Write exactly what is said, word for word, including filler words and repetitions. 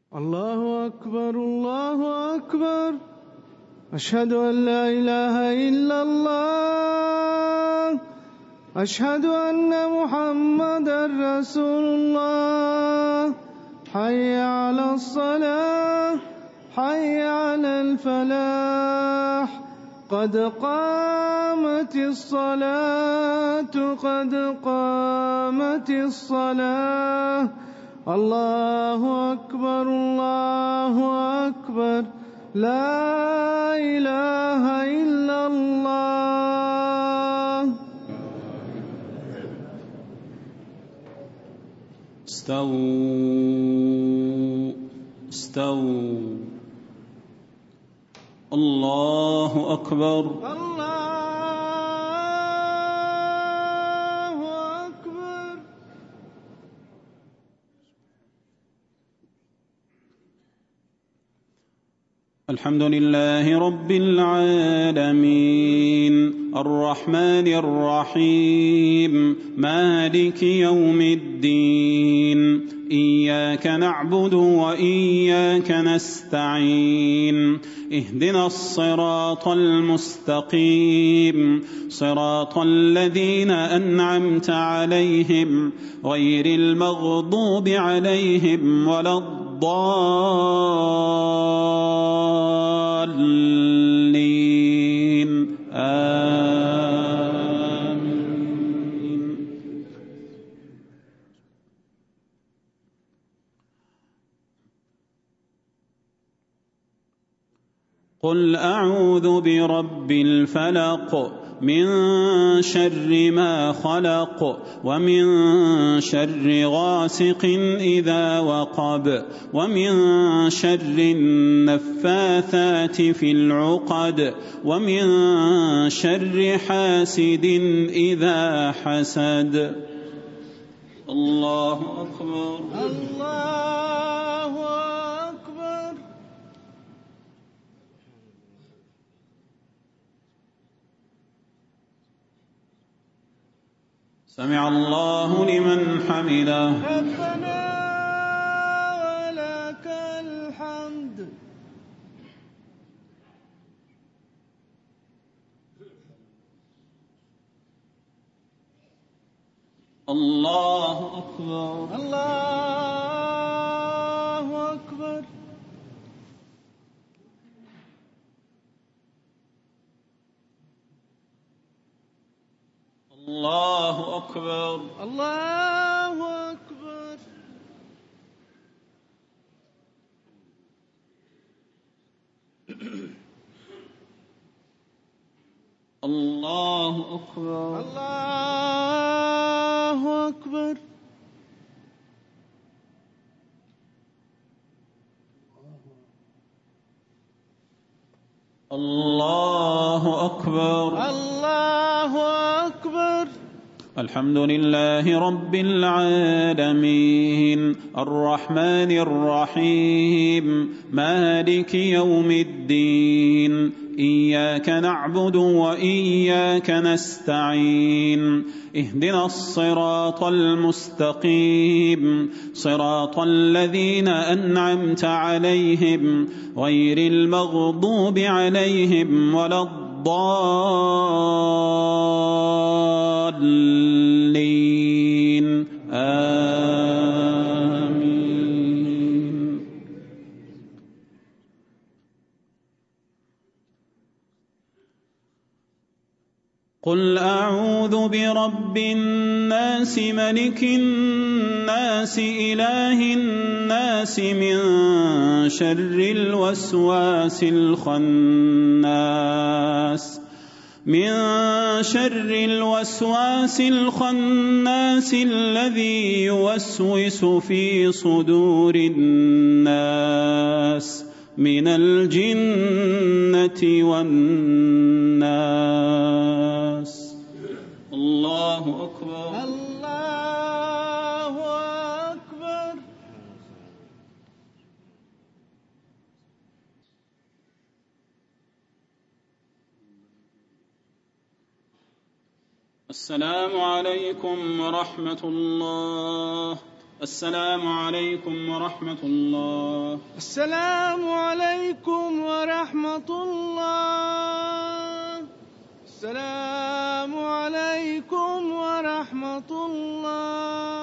الله أكبر الله أكبر. أشهد أن لا إله إلا الله. أشهد أن محمدا رسول الله. حي على الصلاة حي على الفلاح. قد قامت الصلاة قد قامت الصلاة. الله أكبر الله أكبر. لا إله إلا الله. استووا استووا. الله أكبر الله أكبر. الحمد لله رب العالمين الرحمن الرحيم مالك يوم الدين. إياك نعبد وإياك نستعين. اهدنا الصراط المستقيم صراط الذين أنعمت عليهم غير المغضوب عليهم ولا الضالين. آمين. قل أعوذ برب الفلق من شر ما خلق ومن شر غاسق إذا وقب ومن شر النفاثات في العقد ومن شر حاسد إذا حسد. الله أكبر الله أكبر. سمع الله لمن حمده. ربنا ولك الحمد. الله أكبر الله أكبر. الله أكبر الله أكبر. الله أكبر الله أكبر. الله أكبر الله أكبر. الحمد لله رب العالمين الرحمن الرحيم مالك يوم الدين. إياك نعبد وإياك نستعين. اهدنا الصراط المستقيم صراط الذين أنعمت عليهم غير المغضوب عليهم ولا الضالين. آمين. قل أعوذ برب الناس ملك الناس إله الناس من شر الوسواس الخناس من شر الوسواس الخناس الذي يوسوس في صدور الناس من الجنة والناس. الله أكبر الله أكبر. السلام عليكم ورحمة الله. السلام عليكم ورحمة الله. السلام عليكم ورحمة الله. السلام عليكم ورحمة الله.